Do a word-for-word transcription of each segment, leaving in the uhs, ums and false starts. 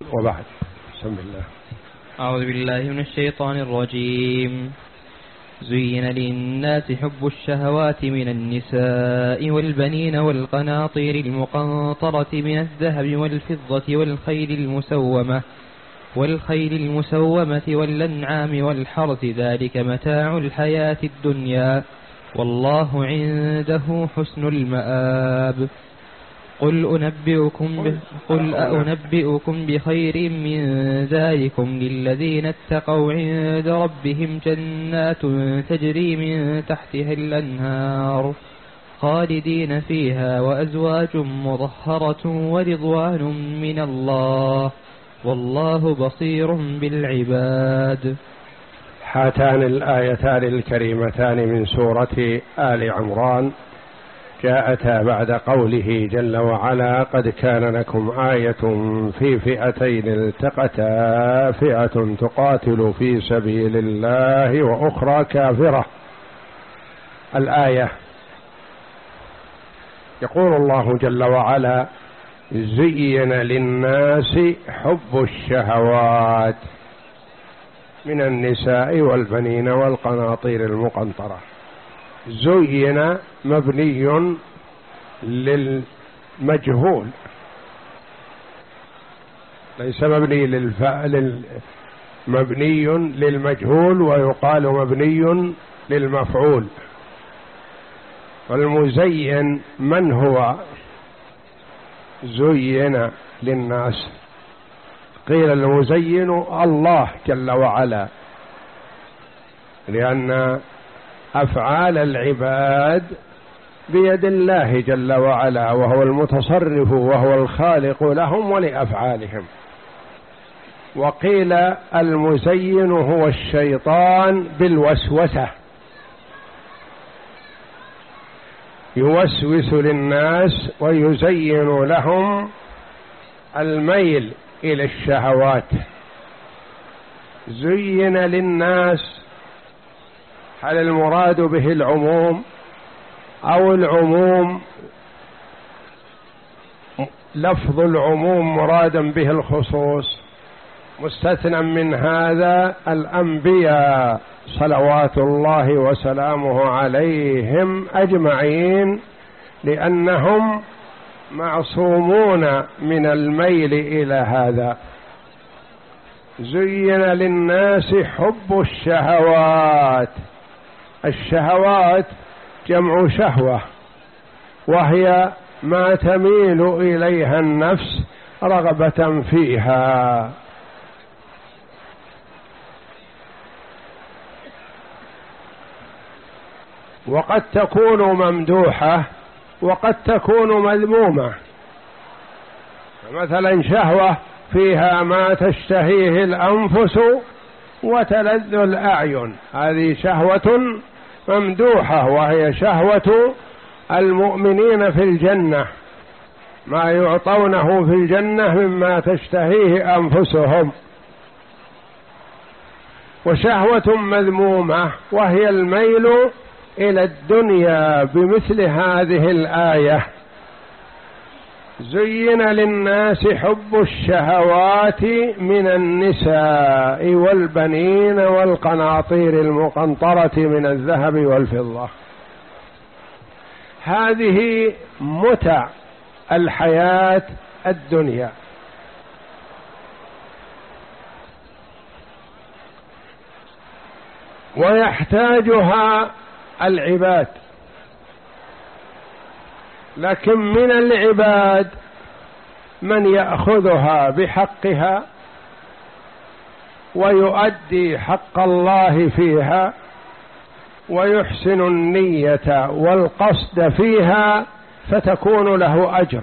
وبعد. بسم الله. أعوذ بالله من الشيطان الرجيم. زين للناس حب الشهوات من النساء والبنين والقناطير المقنطرة من الذهب والفضة والخيل المسومة والخيل المسومة والأنعام والحرث، ذلك متاع الحياة الدنيا والله عنده حسن المآب. قل أنبئكم, ب... قل أنبئكم بخير من ذلكم للذين اتقوا عند ربهم جنات تجري من تحتها الأنهار خالدين فيها وأزواج مطهرة ورضوان من الله والله بصير بالعباد. هاتان الآيتان الكريمتان من سورة آل عمران جاءتا بعد قوله جل وعلا: قد كان لكم آية في فئتين التقتا فئة تقاتل في سبيل الله وأخرى كافرة. الآية يقول الله جل وعلا: زين للناس حب الشهوات من النساء والبنين والقناطير المقنطرة. زين مبني للمجهول، ليس مبني للفعل، مبني للمجهول ويقال مبني للمفعول. والمزين من هو؟ زين للناس، قيل المزين الله جل وعلا، لأن أفعال العباد بيد الله جل وعلا، وهو المتصرف وهو الخالق لهم ولأفعالهم. وقيل المزين هو الشيطان بالوسوسة، يوسوس للناس ويزين لهم الميل إلى الشهوات. زين للناس، هل المراد به العموم أو العموم لفظ العموم مرادا به الخصوص؟ مستثنى من هذا الأنبياء صلوات الله وسلامه عليهم أجمعين، لأنهم معصومون من الميل إلى هذا. زين للناس حب الشهوات. الشهوات جمع شهوة، وهي ما تميل إليها النفس رغبة فيها. وقد تكون ممدوحة وقد تكون مذمومة. مثلا شهوة فيها ما تشتهيه الأنفس وتلذ الأعين، هذه شهوة ممدوحة، وهي شهوة المؤمنين في الجنة، ما يعطونه في الجنة مما تشتهيه أنفسهم. وشهوة مذمومة وهي الميل إلى الدنيا بمثل هذه الآية: زين للناس حب الشهوات من النساء والبنين والقناطير المقنطرة من الذهب والفضة. هذه متع الحياة الدنيا، ويحتاجها العباد، لكن من العباد من يأخذها بحقها ويؤدي حق الله فيها ويحسن النية والقصد فيها فتكون له أجر.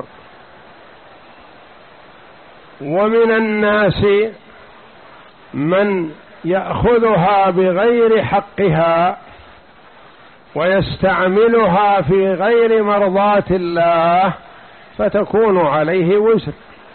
ومن الناس من يأخذها بغير حقها ويستعملها في غير مرضاة الله فتكون عليه وزر.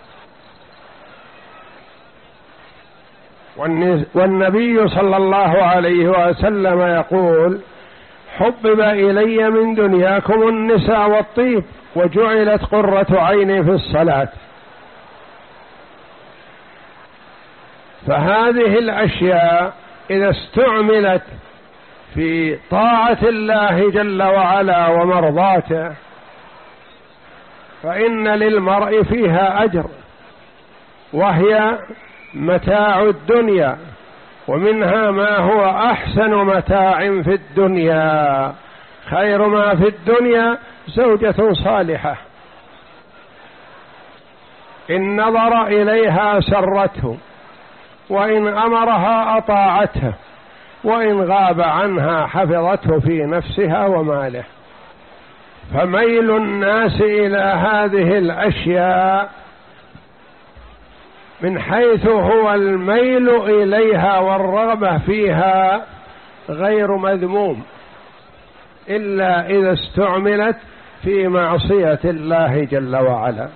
والنبي صلى الله عليه وسلم يقول: حبب إلي من دنياكم النساء والطيب وجعلت قرة عيني في الصلاة. فهذه الأشياء إذا استعملت في طاعة الله جل وعلا ومرضاته فإن للمرء فيها أجر، وهي متاع الدنيا، ومنها ما هو أحسن متاع في الدنيا. خير ما في الدنيا زوجة صالحة إن نظر إليها سرته، وإن أمرها أطاعته، وإن غاب عنها حفظته في نفسها وماله. فميل الناس إلى هذه الأشياء من حيث هو الميل إليها والرغبة فيها غير مذموم، إلا إذا استعملت في معصية الله جل وعلا.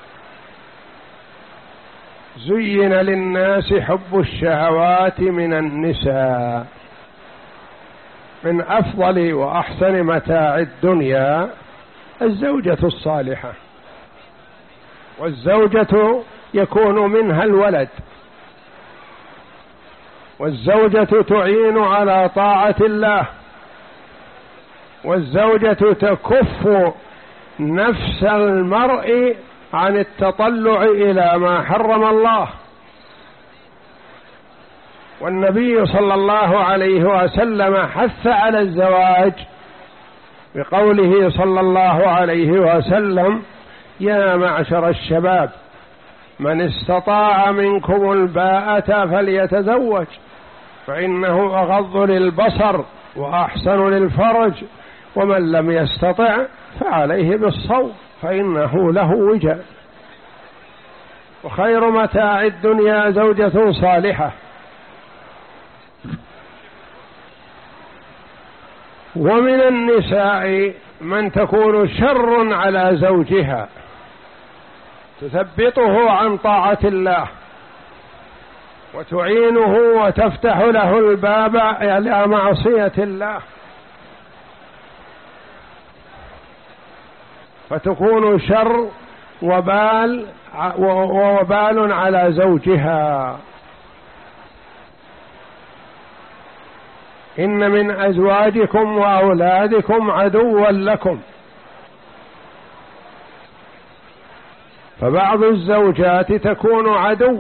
زين للناس حب الشهوات من النساء. من أفضل وأحسن متاع الدنيا الزوجة الصالحة، والزوجة يكون منها الولد، والزوجة تعين على طاعة الله، والزوجة تكف نفس المرء عن التطلع إلى ما حرم الله. والنبي صلى الله عليه وسلم حث على الزواج بقوله صلى الله عليه وسلم: يا معشر الشباب من استطاع منكم الباءة فليتزوج فإنه أغض للبصر وأحسن للفرج، ومن لم يستطع فعليه بالصوم فإنه له وجاء. وخير متاع الدنيا زوجة صالحة. ومن النساء من تكون شر على زوجها، تثبطه عن طاعة الله وتعينه وتفتح له الباب إلى معصية الله، فتكون شر وبال ووبال على زوجها. إن من أزواجكم وأولادكم عدوا لكم. فبعض الزوجات تكون عدو،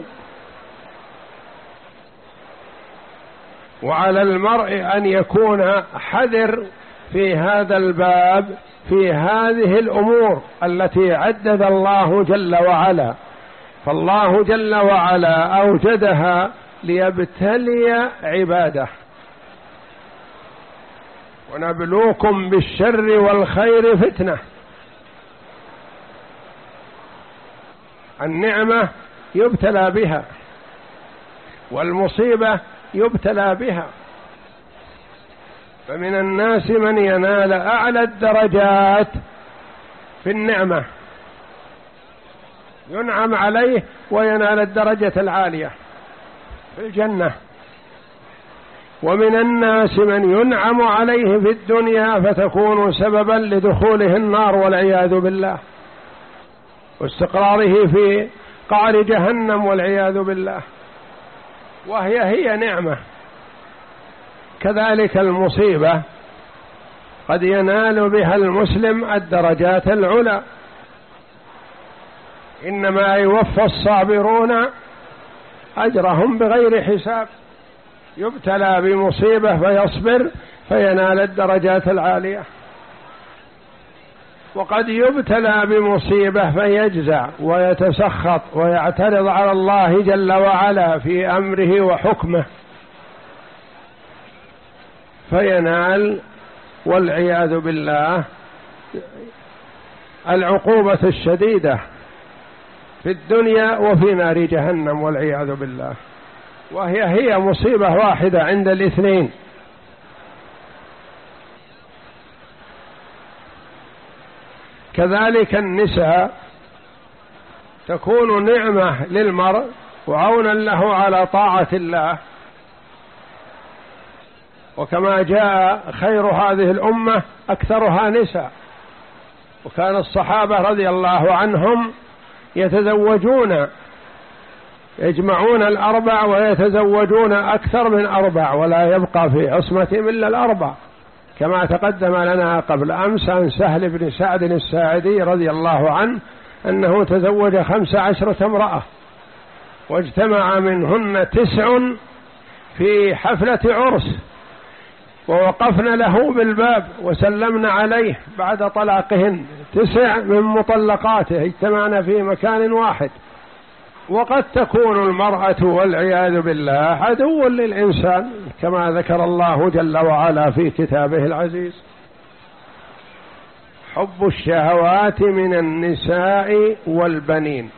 وعلى المرء أن يكون حذر في هذا الباب في هذه الأمور التي عدد الله جل وعلا. فالله جل وعلا أوجدها ليبتلي عباده. ونبلوكم بالشر والخير فتنة. النعمة يبتلى بها، والمصيبة يبتلى بها. فمن الناس من ينال أعلى الدرجات في النعمة، ينعم عليه وينال الدرجة العالية في الجنة. ومن الناس من ينعم عليه في الدنيا فتكون سببا لدخوله النار والعياذ بالله، واستقراره في قعر جهنم والعياذ بالله، وهي هي نعمة. كذلك المصيبة قد ينال بها المسلم الدرجات العلى. إنما يوفى الصابرون أجرهم بغير حساب. يبتلى بمصيبة فيصبر فينال الدرجات العالية، وقد يبتلى بمصيبة فيجزع ويتسخط ويعترض على الله جل وعلا في أمره وحكمه فينال والعياذ بالله العقوبة الشديدة في الدنيا وفي نار جهنم والعياذ بالله، وهي هي مصيبة واحدة عند الاثنين. كذلك النساء تكون نعمة للمرء وعونا له على طاعة الله. وكما جاء خير هذه الأمة أكثرها نساء، وكان الصحابة رضي الله عنهم يتزوجون يجمعون الأربع ويتزوجون أكثر من أربع، ولا يبقى في عصمتهم إلا الأربع، كما تقدم لنا قبل أمس عن سهل بن سعد الساعدي رضي الله عنه أنه تزوج خمس عشرة امرأة، واجتمع منهن تسع في حفلة عرس، ووقفنا له بالباب وسلمنا عليه بعد طلاقهن، تسع من مطلقاته اجتمعنا في مكان واحد. وقد تكون المرأة والعياذ بالله عدو للإنسان كما ذكر الله جل وعلا في كتابه العزيز: حب الشهوات من النساء والبنين.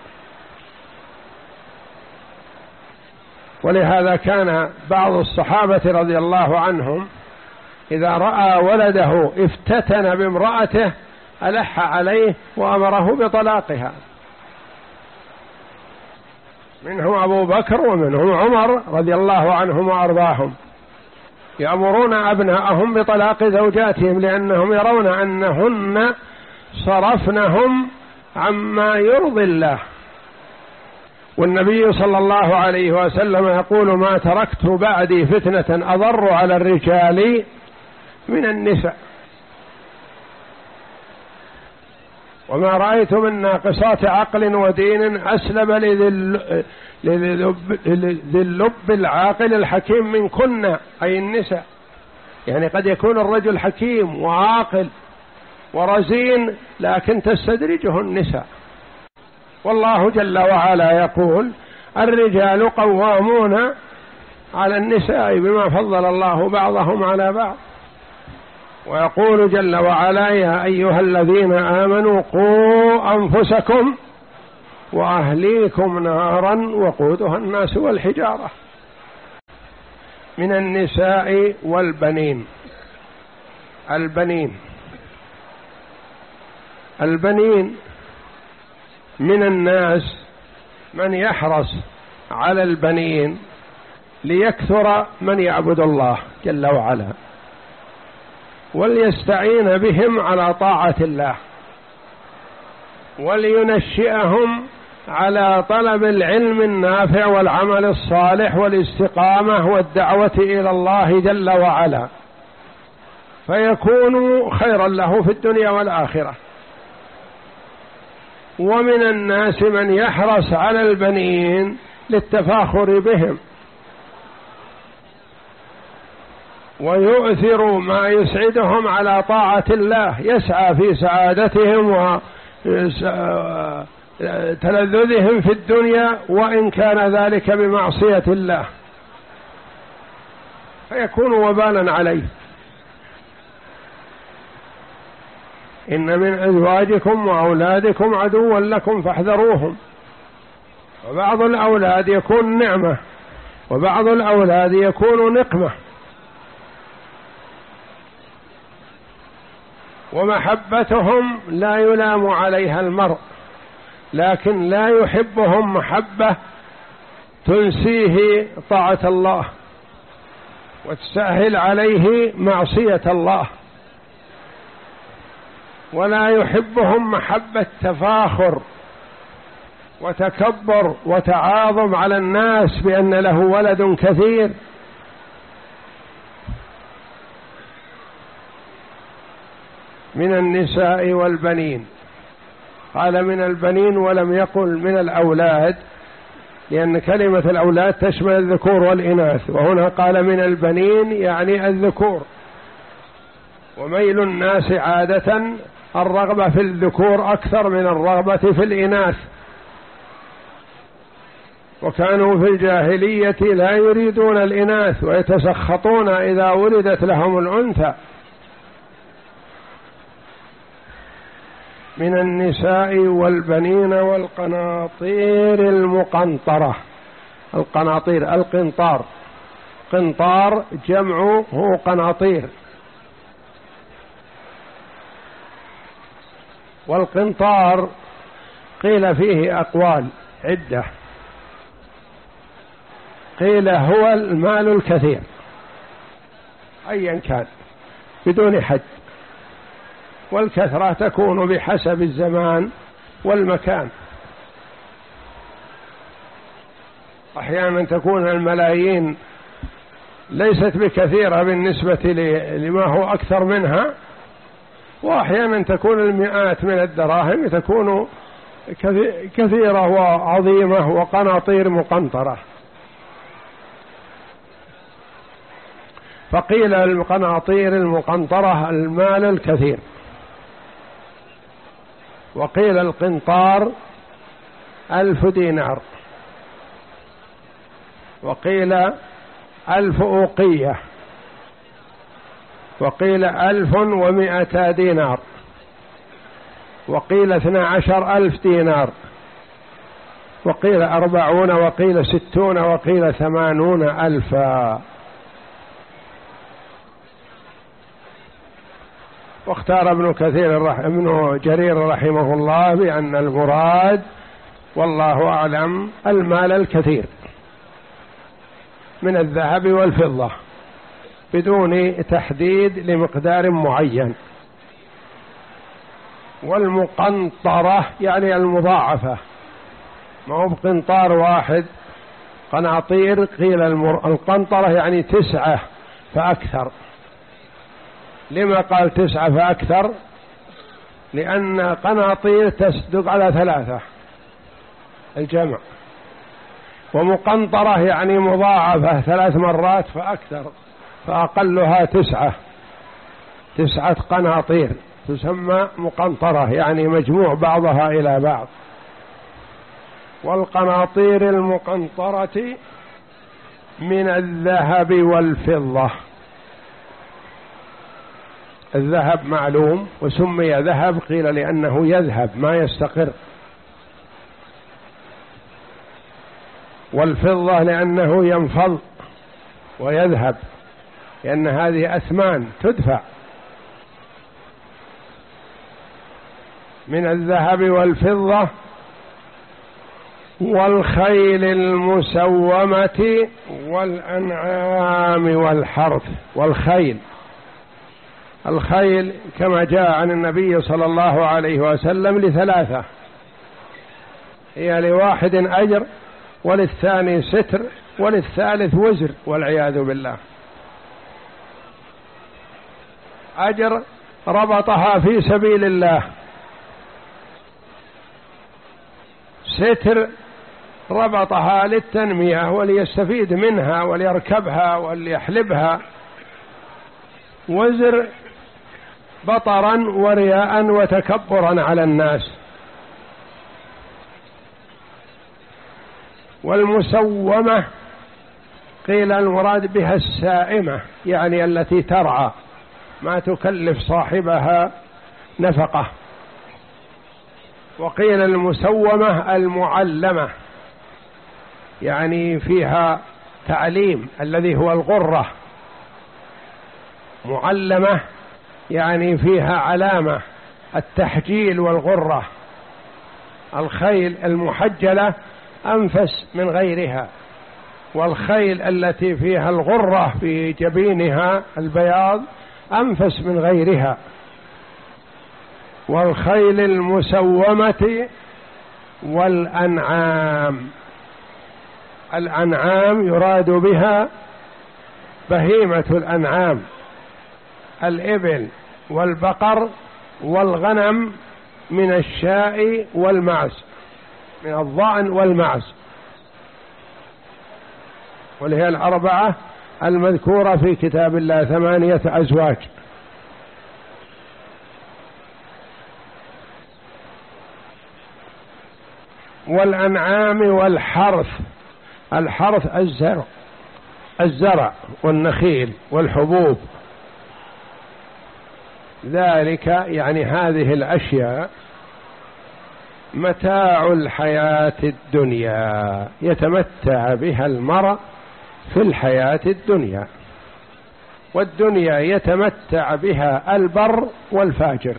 ولهذا كان بعض الصحابة رضي الله عنهم إذا رأى ولده افتتن بامرأته ألح عليه وأمره بطلاقها، منهم أبو بكر ومنهم عمر رضي الله عنهم وأرضاهم، يأمرون أبناءهم بطلاق زوجاتهم لأنهم يرون أنهن صرفنهم عما يرضي الله. والنبي صلى الله عليه وسلم يقول: ما تركت بعدي فتنة أضر على الرجال من النساء، وما رأيت من ناقصات عقل ودين أسلب لذي اللب العاقل الحكيم من كنا، أي النساء. يعني قد يكون الرجل حكيم وعاقل ورزين لكن تستدرجه النساء. والله جل وعلا يقول: الرجال قوامون على النساء بما فضل الله بعضهم على بعض. ويقول جل وعلا: يا أيها الذين آمنوا قوا أنفسكم وأهليكم نارا وقودها الناس والحجارة. من النساء والبنين. البنين البنين من الناس من يحرص على البنين ليكثر من يعبد الله جل وعلا، وليستعين بهم على طاعة الله، ولينشئهم على طلب العلم النافع والعمل الصالح والاستقامة والدعوة إلى الله جل وعلا، فيكون خيرا له في الدنيا والآخرة. ومن الناس من يحرص على البنين للتفاخر بهم، ويؤثر ما يسعدهم على طاعة الله، يسعى في سعادتهم وتلذذهم في الدنيا وإن كان ذلك بمعصية الله، فيكون وبالا عليه. إن من أزواجكم وأولادكم عدوا لكم فاحذروهم. وبعض الأولاد يكون نعمة، وبعض الأولاد يكون نقمة. ومحبتهم لا يلام عليها المرء، لكن لا يحبهم محبة تنسيه طاعة الله وتسهل عليه معصية الله، ولا يحبهم محبة تفاخر وتكبر وتعاظم على الناس بأن له ولد كثير. من النساء والبنين. قال من البنين ولم يقل من الأولاد، لأن كلمة الأولاد تشمل الذكور والإناث، وهنا قال من البنين يعني الذكور. وميل الناس عادة الرغبة في الذكور أكثر من الرغبة في الإناث، وكانوا في الجاهلية لا يريدون الإناث ويتسخطون إذا ولدت لهم الأنثى. من النساء والبنين والقناطير المقنطرة. القناطير القنطار، قنطار جمعه قناطير. والقنطار قيل فيه أقوال عدة، قيل هو المال الكثير أيا كان بدون حد، والكثرة تكون بحسب الزمان والمكان. أحيانا تكون الملايين ليست بكثيرة بالنسبة لما هو أكثر منها، وأحيانا تكون المئات من الدراهم تكون كثيرة وعظيمة وقناطير مقنطرة. فقيل القناطير المقنطرة المال الكثير، وقيل القنطار ألف دينار، وقيل ألف أوقية، وقيل ألف ومائة دينار، وقيل اثنى عشر ألف دينار، وقيل أربعون، وقيل ستون، وقيل ثمانون ألفا. واختار ابن كثير رح... ابن جرير رحمه الله بأن المراد والله أعلم المال الكثير من الذهب والفضة بدون تحديد لمقدار معين. والمقنطرة يعني المضاعفة، ما هو بقنطار واحد، قناطير. قيل المر... القنطرة يعني تسعة فأكثر. لما قال تسعة فأكثر؟ لأن قناطير تصدق على ثلاثة الجمع، ومقنطرة يعني مضاعفة ثلاث مرات فأكثر، فأقلها تسعة، تسعة قناطير تسمى مقنطرة، يعني مجموع بعضها إلى بعض. والقناطير المقنطرة من الذهب والفضة. الذهب معلوم وسمي ذهب، قيل لأنه يذهب ما يستقر، والفضة لأنه ينفض ويذهب، لأن هذه أثمان تدفع. من الذهب والفضة والخيل المسومة والأنعام والحرث. والخيل، الخيل كما جاء عن النبي صلى الله عليه وسلم لثلاثة، هي لواحد أجر، وللثاني ستر، وللثالث وزر والعياذ بالله. أجر ربطها في سبيل الله، ستر ربطها للتنمية وليستفيد منها وليركبها وليحلبها، وزر بطرا ورياء وتكبرا على الناس. والمسومة قيل المراد بها السائمة، يعني التي ترعى ما تكلف صاحبها نفقة. وقيل المسومة المعلمة، يعني فيها تعليم الذي هو الغرة. معلمة يعني فيها علامة التحجيل والغرة. الخيل المحجلة أنفس من غيرها، والخيل التي فيها الغرة في جبينها البياض أنفس من غيرها. والخيل المسومة والأنعام. الأنعام يراد بها بهيمة الأنعام، الإبل والبقر والغنم من الشاء والمعز، من الضأن والمعز، وهي الأربعة المذكورة في كتاب الله، ثمانية أزواج. والأنعام والحرث. الحرث الزرع، الزرع والنخيل والحبوب، ذلك يعني هذه الأشياء متاع الحياة الدنيا، يتمتع بها المرء في الحياة الدنيا، والدنيا يتمتع بها البر والفاجر.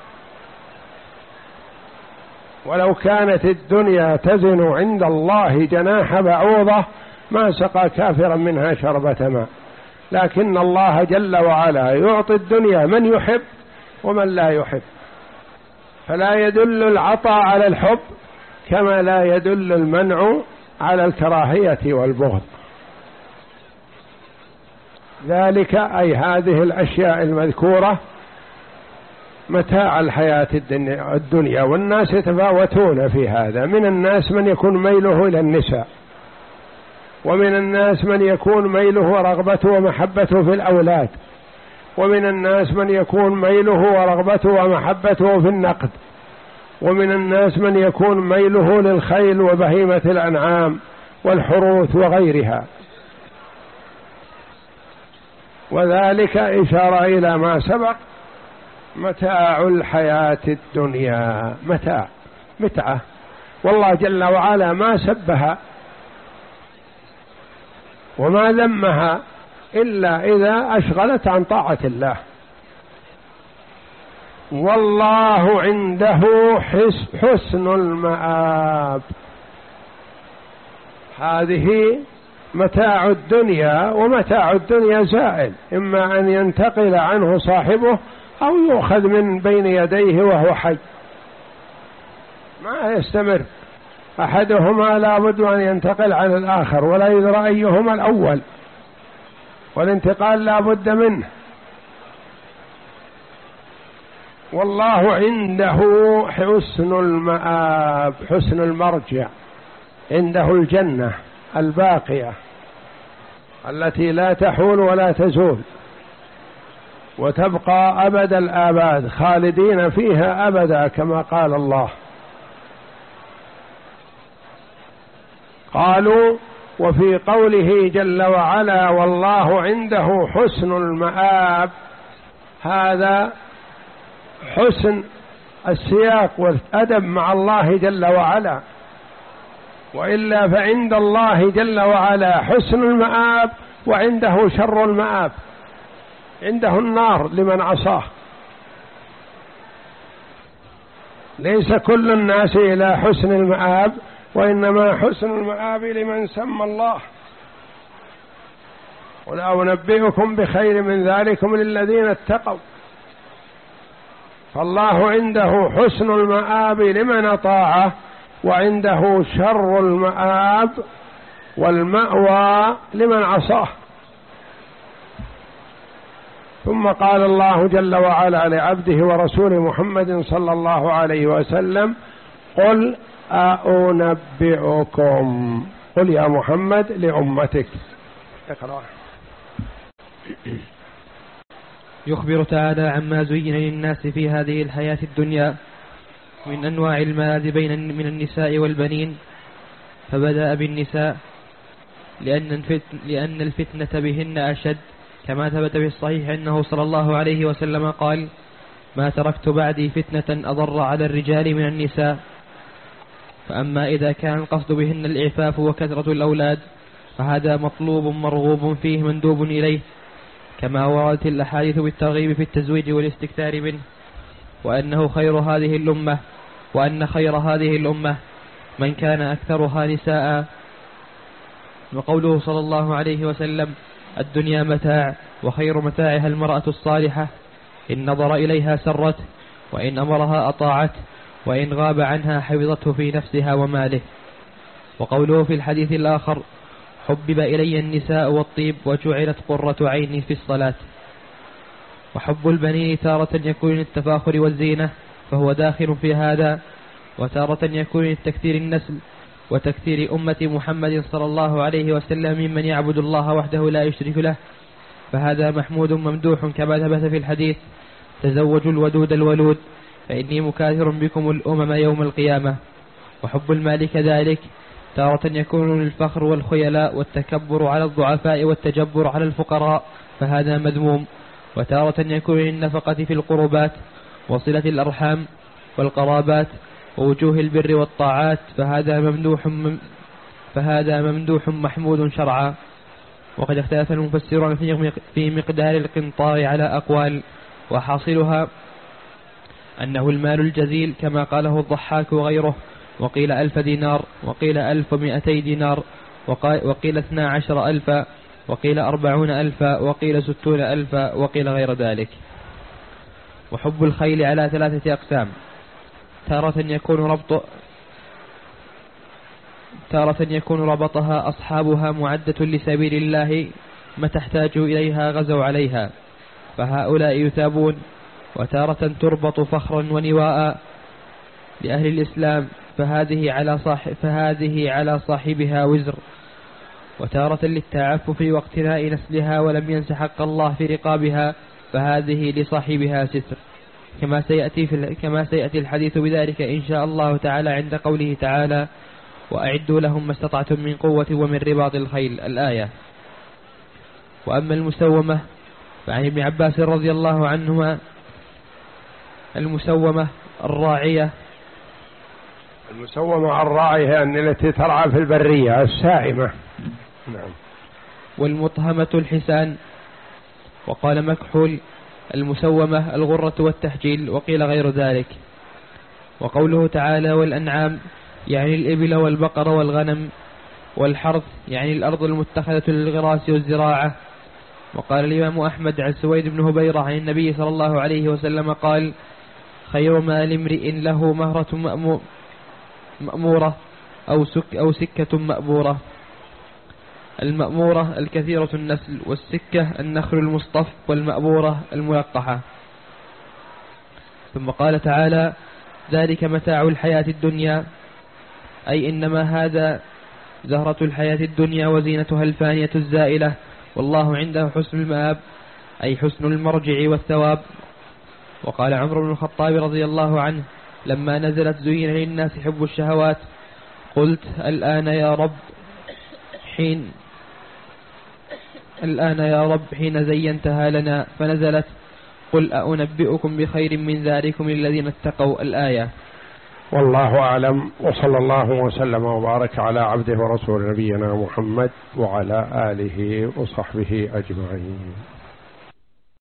ولو كانت الدنيا تزن عند الله جناح بعوضة ما سقى كافرا منها شربة ماء، لكن الله جل وعلا يعطي الدنيا من يحب ومن لا يحب، فلا يدل العطاء على الحب كما لا يدل المنع على الكراهية والبغض. ذلك أي هذه الأشياء المذكورة متاع الحياة الدنيا، والناس يتفاوتون في هذا. من الناس من يكون ميله إلى النساء، ومن الناس من يكون ميله ورغبته ومحبته في الأولاد، ومن الناس من يكون ميله ورغبته ومحبته في النقد، ومن الناس من يكون ميله للخيل وبهيمة الأنعام والحروث وغيرها. وذلك إشارة إلى ما سبق، متاع الحياة الدنيا، متاع متعة. والله جل وعلا ما سبها وما ذمها إلا إذا أشغلت عن طاعة الله. والله عنده حسن المآب. هذه متاع الدنيا، ومتاع الدنيا زائل، إما أن ينتقل عنه صاحبه أو يؤخذ من بين يديه وهو حي، ما يستمر. أحدهما لا بد أن ينتقل عن الآخر، ولا يدرى أيهما الأول، والانتقال لا بد منه. والله عنده حسن المآب، حسن المرجع، عنده الجنة الباقية التي لا تحول ولا تزول، وتبقى أبد الآباد، خالدين فيها أبدا كما قال الله. قالوا وفي قوله جل وعلا والله عنده حسن المآب، هذا حسن السياق والأدب مع الله جل وعلا، وإلا فعند الله جل وعلا حسن المآب وعنده شر المآب، عنده النار لمن عصاه. ليس كل الناس إلى حسن المآب، وإنما حسن المآب لمن سمى الله. ولا أنبئكم بخير من ذلكم للذين اتقوا. فالله عنده حسن المآب لمن أطاعه، وعنده شر المآب والمأوى لمن عصاه. ثم قال الله جل وعلا لعبده ورسوله محمد صلى الله عليه وسلم قل أنبئكم، قل يا محمد لأمتك. اقرأ. يخبر تعالى عما زين للناس في هذه الحياة الدنيا من أنواع المال بين من النساء والبنين، فبدأ بالنساء لأن لأن الفتنة بهن أشد، كما ثبت في الصحيح أنه صلى الله عليه وسلم قال ما تركت بعدي فتنة أضر على الرجال من النساء. فأما إذا كان القصد بهن الإعفاف وكثرة الأولاد فهذا مطلوب مرغوب فيه مندوب إليه، كما وردت الأحاديث بالترغيب في التزويج والاستكثار منه، وأنه خير هذه الأمة وأن خير هذه الأمة من كان أكثرها نساء. وقوله صلى الله عليه وسلم الدنيا متاع وخير متاعها المرأة الصالحة، إن نظر إليها سرته، وإن أمرها أطاعته، وإن غاب عنها حفظته في نفسها وماله. وقوله في الحديث الآخر حبب إلي النساء والطيب وجعلت قرة عيني في الصلاة. وحب البنين تارة يكون للتفاخر والزينة فهو داخل في هذا، وتارة يكون لتكثير النسل وتكثير أمة محمد صلى الله عليه وسلم ممن يعبد الله وحده لا يشرك له، فهذا محمود ممدوح كما ثبت في الحديث تزوجوا الودود الولود فإني مكاثر بكم الأمم يوم القيامة. وحب المال كذلك تارة يكون للفخر والخيلاء والتكبر على الضعفاء والتجبر على الفقراء فهذا مذموم، وتارة يكون للنفقة في القربات وصلة الأرحام والقرابات ووجوه البر والطاعات فهذا ممدوح فهذا ممدوح محمود شرعا. وقد اختلف المفسرون في مقدار القنطار على أقوال، وحاصلها أنه المال الجزيل كما قاله الضحاك وغيره، وقيل ألف دينار، وقيل ألف ومئتي دينار، وقيل اثنا عشر ألفا، وقيل أربعون ألفا، وقيل ستون ألفا، وقيل غير ذلك. وحب الخيل على ثلاثة أقسام، تارة يكون ربط تارة يكون ربطها أصحابها معدة لسبيل الله متى احتاجوا إليها غزوا عليها فهؤلاء يثابون، وتارة تربط فخرا ونواء لأهل الإسلام فهذه على صاحب فهذه على صاحبها وزر، وتارة للتعفف واقتناء نسلها ولم ينس حق الله في رقابها فهذه لصاحبها ستر، كما سيأتي, في كما سيأتي الحديث بذلك إن شاء الله تعالى عند قوله تعالى وأعدوا لهم ما استطعتم من قوة ومن رباط الخيل الآية. وأما المسومة فعن ابن عباس رضي الله عنهما المسومة الراعية المسومة الراعية أن التي ترعى في البرية السائمة. نعم. والمطهمة الحسان. وقال مكحول المسومة الغرة والتحجيل، وقيل غير ذلك. وقوله تعالى والأنعام يعني الإبل والبقر والغنم، والحرث يعني الأرض المتخذة للغراس والزراعة. وقال الإمام أحمد عن سويد بن هبيرة عن النبي صلى الله عليه وسلم قال خير مال امرئ له مهرة مأمورة أو, سك أو سكة مأبورة. المأمورة الكثيرة النسل، والسكة النخل المصطف، والمأبورة الملقحة. ثم قال تعالى ذلك متاع الحياة الدنيا، أي إنما هذا زهرة الحياة الدنيا وزينتها الفانية الزائلة، والله عنده حسن المآب أي حسن المرجع والثواب. وقال عمر بن الخطاب رضي الله عنه لما نزلت زين للناس حب الشهوات قلت الآن يا رب حين الآن يا رب حين زينتها لنا، فنزلت قل أنبئكم بخير من ذلكم الذين اتقوا الآية. والله أعلم، وصلى الله وسلم وبارك على عبده ورسول نبينا محمد وعلى آله وصحبه أجمعين.